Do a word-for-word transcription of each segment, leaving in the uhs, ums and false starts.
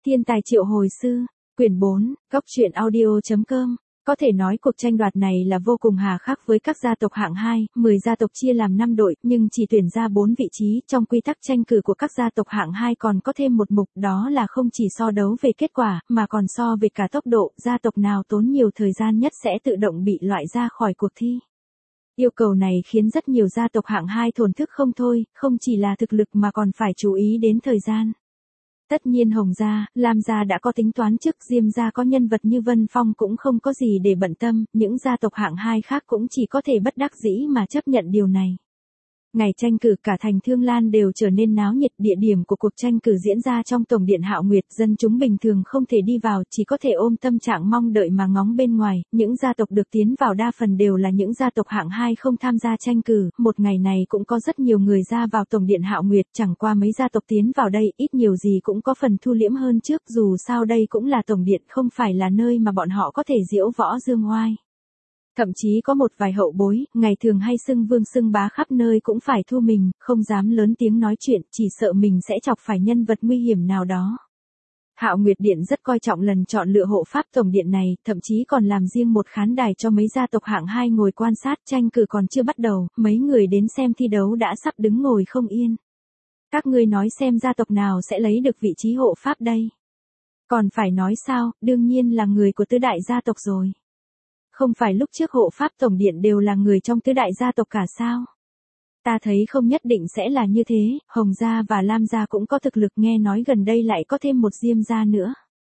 Thiên tài triệu hồi sư, quyển bốn, góc truyện audio chấm com. Có thể nói cuộc tranh đoạt này là vô cùng hà khắc với các gia tộc hạng hai, mười gia tộc chia làm năm đội, nhưng chỉ tuyển ra bốn vị trí. Trong quy tắc tranh cử của các gia tộc hạng hai còn có thêm một mục, đó là không chỉ so đấu về kết quả, mà còn so về cả tốc độ, gia tộc nào tốn nhiều thời gian nhất sẽ tự động bị loại ra khỏi cuộc thi. Yêu cầu này khiến rất nhiều gia tộc hạng hai thổn thức không thôi, không chỉ là thực lực mà còn phải chú ý đến thời gian. Tất nhiên Hồng gia, Lam gia đã có tính toán trước, Diêm gia có nhân vật như Vân Phong cũng không có gì để bận tâm, những gia tộc hạng hai khác cũng chỉ có thể bất đắc dĩ mà chấp nhận điều này. Ngày tranh cử cả thành Thương Lan đều trở nên náo nhiệt, địa điểm của cuộc tranh cử diễn ra trong Tổng điện Hạo Nguyệt, dân chúng bình thường không thể đi vào, chỉ có thể ôm tâm trạng mong đợi mà ngóng bên ngoài, những gia tộc được tiến vào đa phần đều là những gia tộc hạng hai không tham gia tranh cử, một ngày này cũng có rất nhiều người ra vào Tổng điện Hạo Nguyệt, chẳng qua mấy gia tộc tiến vào đây, ít nhiều gì cũng có phần thu liễm hơn trước, dù sao đây cũng là Tổng điện, không phải là nơi mà bọn họ có thể diễu võ dương oai. Thậm chí có một vài hậu bối, ngày thường hay xưng vương xưng bá khắp nơi cũng phải thu mình, không dám lớn tiếng nói chuyện, chỉ sợ mình sẽ chọc phải nhân vật nguy hiểm nào đó. Hạo Nguyệt Điện rất coi trọng lần chọn lựa hộ pháp tổng điện này, thậm chí còn làm riêng một khán đài cho mấy gia tộc hạng hai ngồi quan sát, tranh cử còn chưa bắt đầu, mấy người đến xem thi đấu đã sắp đứng ngồi không yên. Các ngươi nói xem gia tộc nào sẽ lấy được vị trí hộ pháp đây? Còn phải nói sao, đương nhiên là người của tứ đại gia tộc rồi. Không phải lúc trước hộ pháp tổng điện đều là người trong tứ đại gia tộc cả sao? Ta thấy không nhất định sẽ là như thế, Hồng gia và Lam gia cũng có thực lực, nghe nói gần đây lại có thêm một Diêm gia nữa.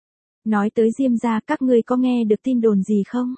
Nói tới Diêm gia, các ngươi có nghe được tin đồn gì không?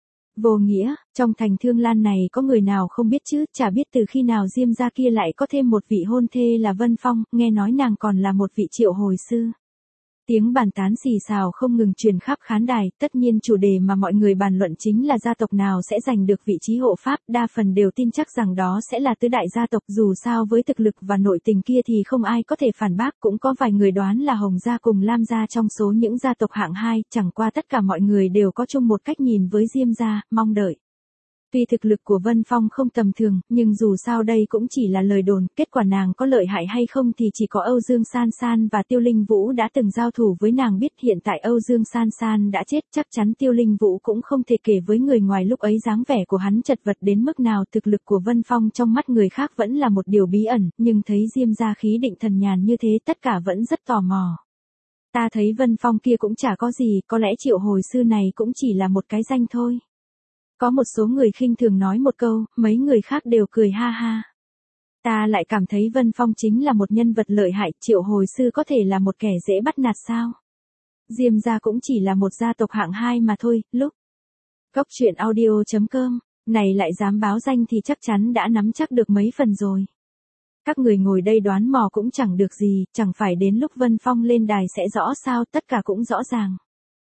Vô nghĩa, trong thành Thương Lan này có người nào không biết chứ, chả biết từ khi nào Diêm gia kia lại có thêm một vị hôn thê là Vân Phong, nghe nói nàng còn là một vị triệu hồi sư. Tiếng bàn tán xì xào không ngừng truyền khắp khán đài, tất nhiên chủ đề mà mọi người bàn luận chính là gia tộc nào sẽ giành được vị trí hộ pháp, đa phần đều tin chắc rằng đó sẽ là tứ đại gia tộc, dù sao với thực lực và nội tình kia thì không ai có thể phản bác, cũng có vài người đoán là Hồng gia cùng Lam gia trong số những gia tộc hạng hai, chẳng qua tất cả mọi người đều có chung một cách nhìn với Diêm gia, mong đợi. Tuy thực lực của Vân Phong không tầm thường, nhưng dù sao đây cũng chỉ là lời đồn, kết quả nàng có lợi hại hay không thì chỉ có Âu Dương San San và Tiêu Linh Vũ đã từng giao thủ với nàng biết, hiện tại Âu Dương San San đã chết, chắc chắn Tiêu Linh Vũ cũng không thể kể với người ngoài lúc ấy dáng vẻ của hắn chật vật đến mức nào, thực lực của Vân Phong trong mắt người khác vẫn là một điều bí ẩn, nhưng thấy Diêm gia khí định thần nhàn như thế tất cả vẫn rất tò mò. Ta thấy Vân Phong kia cũng chả có gì, có lẽ triệu hồi sư này cũng chỉ là một cái danh thôi. Có một số người khinh thường nói một câu, mấy người khác đều cười ha ha. Ta lại cảm thấy Vân Phong chính là một nhân vật lợi hại, triệu hồi sư có thể là một kẻ dễ bắt nạt sao? Diêm gia cũng chỉ là một gia tộc hạng hai mà thôi, lúc. Góc truyện audio chấm com, này lại dám báo danh thì chắc chắn đã nắm chắc được mấy phần rồi. Các người ngồi đây đoán mò cũng chẳng được gì, chẳng phải đến lúc Vân Phong lên đài sẽ rõ sao, tất cả cũng rõ ràng.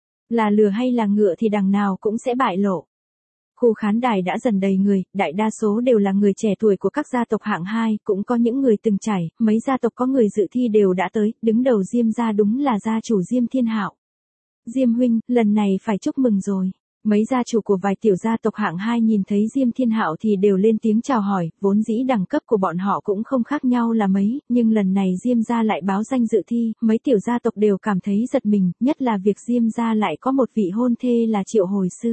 Là lừa hay là ngựa thì đằng nào cũng sẽ bại lộ. Khu khán đài đã dần đầy người, đại đa số đều là người trẻ tuổi của các gia tộc hạng hai, cũng có những người từng trải, mấy gia tộc có người dự thi đều đã tới, đứng đầu Diêm gia đúng là gia chủ Diêm Thiên Hạo. Diêm huynh, lần này phải chúc mừng rồi. Mấy gia chủ của vài tiểu gia tộc hạng hai nhìn thấy Diêm Thiên Hạo thì đều lên tiếng chào hỏi, vốn dĩ đẳng cấp của bọn họ cũng không khác nhau là mấy, nhưng lần này Diêm gia lại báo danh dự thi, mấy tiểu gia tộc đều cảm thấy giật mình, nhất là việc Diêm gia lại có một vị hôn thê là triệu hồi sư.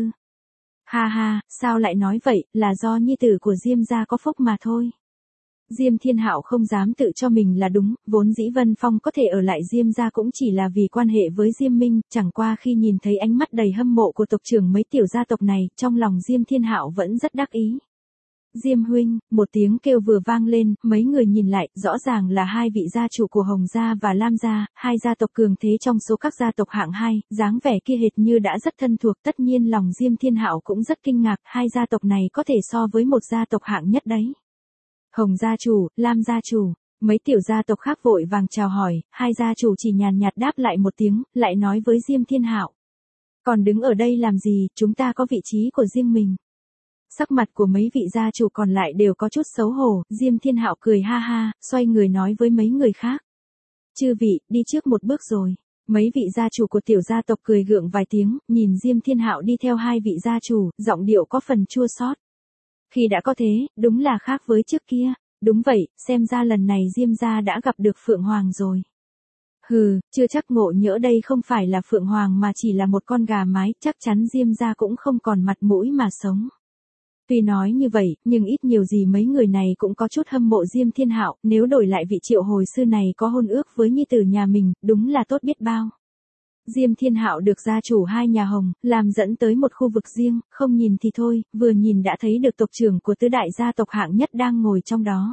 Ha ha, sao lại nói vậy, là do nhi tử của Diêm gia có phúc mà thôi. Diêm Thiên Hạo không dám tự cho mình là đúng, vốn dĩ Vân Phong có thể ở lại Diêm gia cũng chỉ là vì quan hệ với Diêm Minh, chẳng qua khi nhìn thấy ánh mắt đầy hâm mộ của tộc trưởng mấy tiểu gia tộc này, trong lòng Diêm Thiên Hạo vẫn rất đắc ý. Diêm huynh, một tiếng kêu vừa vang lên, mấy người nhìn lại, rõ ràng là hai vị gia chủ của Hồng gia và Lam gia, hai gia tộc cường thế trong số các gia tộc hạng hai, dáng vẻ kia hệt như đã rất thân thuộc, tất nhiên lòng Diêm Thiên Hạo cũng rất kinh ngạc, hai gia tộc này có thể so với một gia tộc hạng nhất đấy. Hồng gia chủ, Lam gia chủ, mấy tiểu gia tộc khác vội vàng chào hỏi, hai gia chủ chỉ nhàn nhạt đáp lại một tiếng, lại nói với Diêm Thiên Hạo. Còn đứng ở đây làm gì, chúng ta có vị trí của riêng mình. Sắc mặt của mấy vị gia chủ còn lại đều có chút xấu hổ, Diêm Thiên Hạo cười ha ha, xoay người nói với mấy người khác. Chư vị, đi trước một bước rồi. Mấy vị gia chủ của tiểu gia tộc cười gượng vài tiếng, nhìn Diêm Thiên Hạo đi theo hai vị gia chủ, giọng điệu có phần chua xót. Khi đã có thế, đúng là khác với trước kia. Đúng vậy, xem ra lần này Diêm gia đã gặp được Phượng Hoàng rồi. Hừ, chưa chắc Ngộ Nhỡ đây không phải là Phượng Hoàng mà chỉ là một con gà mái, chắc chắn Diêm gia cũng không còn mặt mũi mà sống. Tuy nói như vậy, nhưng ít nhiều gì mấy người này cũng có chút hâm mộ Diêm Thiên Hạo, nếu đổi lại vị Triệu hồi sư này có hôn ước với nhi tử nhà mình, đúng là tốt biết bao. Diêm Thiên Hạo được gia chủ hai nhà Hồng, làm dẫn tới một khu vực riêng, không nhìn thì thôi, vừa nhìn đã thấy được tộc trưởng của tứ đại gia tộc hạng nhất đang ngồi trong đó.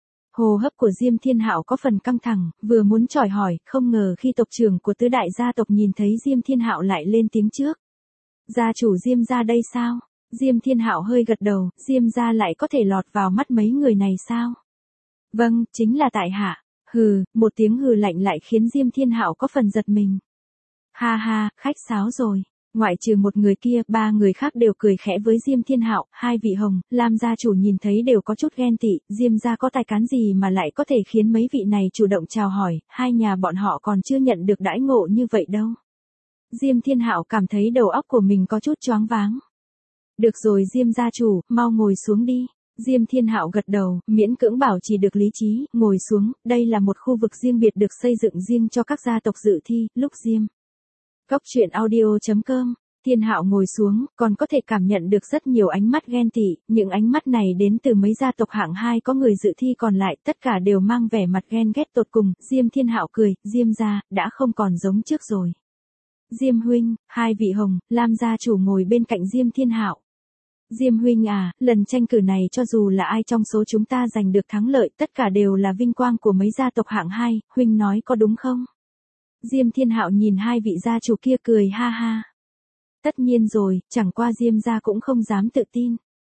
Hô hấp của Diêm Thiên Hạo có phần căng thẳng, vừa muốn chỏi hỏi, không ngờ khi tộc trưởng của tứ đại gia tộc nhìn thấy Diêm Thiên Hạo lại lên tiếng trước. Gia chủ Diêm gia đây sao? Diêm Thiên Hạo hơi gật đầu, Diêm gia lại có thể lọt vào mắt mấy người này sao? Vâng, chính là tại hạ. Hừ, một tiếng hừ lạnh lại khiến Diêm Thiên Hạo có phần giật mình. Ha ha, khách sáo rồi. Ngoại trừ một người kia, ba người khác đều cười khẽ với Diêm Thiên Hạo, hai vị Hồng, Lam gia chủ nhìn thấy đều có chút ghen tị, Diêm gia có tài cán gì mà lại có thể khiến mấy vị này chủ động chào hỏi, hai nhà bọn họ còn chưa nhận được đãi ngộ như vậy đâu. Diêm Thiên Hạo cảm thấy đầu óc của mình có chút choáng váng. Được rồi Diêm gia chủ, mau ngồi xuống đi. Diêm Thiên Hạo gật đầu, miễn cưỡng bảo trì được lý trí, ngồi xuống, đây là một khu vực riêng biệt được xây dựng riêng cho các gia tộc dự thi, lúc Diêm. Cốc truyện audio chấm com, Thiên Hạo ngồi xuống, còn có thể cảm nhận được rất nhiều ánh mắt ghen tị, những ánh mắt này đến từ mấy gia tộc hạng hai có người dự thi còn lại, tất cả đều mang vẻ mặt ghen ghét tột cùng, Diêm Thiên Hạo cười, Diêm gia, đã không còn giống trước rồi. Diêm huynh, hai vị Hồng, Lam gia chủ ngồi bên cạnh Diêm Thiên Hạo. Diêm huynh à, lần tranh cử này cho dù là ai trong số chúng ta giành được thắng lợi, tất cả đều là vinh quang của mấy gia tộc hạng hai, huynh nói có đúng không? Diêm Thiên Hạo nhìn hai vị gia chủ kia cười ha ha. Tất nhiên rồi, chẳng qua Diêm gia cũng không dám tự tin.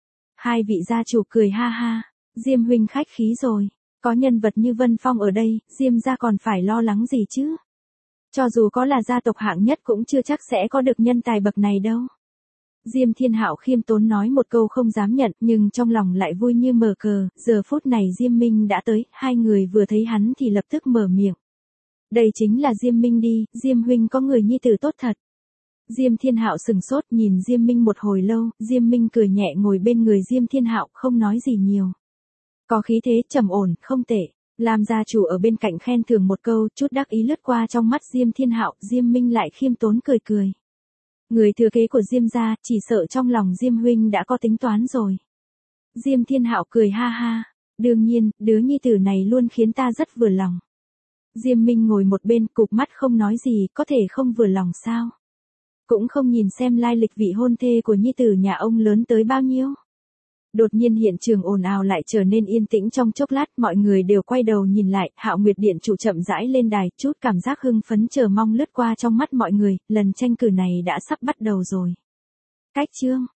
Hai vị gia chủ cười ha ha, Diêm huynh khách khí rồi, có nhân vật như Vân Phong ở đây, Diêm gia còn phải lo lắng gì chứ? Cho dù có là gia tộc hạng nhất cũng chưa chắc sẽ có được nhân tài bậc này đâu. Diêm Thiên Hạo khiêm tốn nói một câu không dám nhận, nhưng trong lòng lại vui như mở cờ, giờ phút này Diêm Minh đã tới, hai người vừa thấy hắn thì lập tức mở miệng. Đây chính là Diêm Minh đi, Diêm huynh có người nhi tử tốt thật. Diêm Thiên Hạo sừng sốt nhìn Diêm Minh một hồi lâu, Diêm Minh cười nhẹ ngồi bên người Diêm Thiên Hạo, không nói gì nhiều. Có khí thế trầm ổn, không tệ. Lam gia chủ ở bên cạnh khen thưởng một câu, chút đắc ý lướt qua trong mắt Diêm Thiên Hạo, Diêm Minh lại khiêm tốn cười cười. Người thừa kế của Diêm gia, chỉ sợ trong lòng Diêm huynh đã có tính toán rồi. Diêm Thiên Hạo cười ha ha, đương nhiên, đứa nhi tử này luôn khiến ta rất vừa lòng. Diêm Minh ngồi một bên, cụp mắt không nói gì, có thể không vừa lòng sao? Cũng không nhìn xem lai lịch vị hôn thê của nhi tử nhà ông lớn tới bao nhiêu. Đột nhiên hiện trường ồn ào lại trở nên yên tĩnh trong chốc lát, mọi người đều quay đầu nhìn lại, Hạo Nguyệt Điện chủ chậm rãi lên đài, chút cảm giác hưng phấn chờ mong lướt qua trong mắt mọi người, lần tranh cử này đã sắp bắt đầu rồi. Cách chương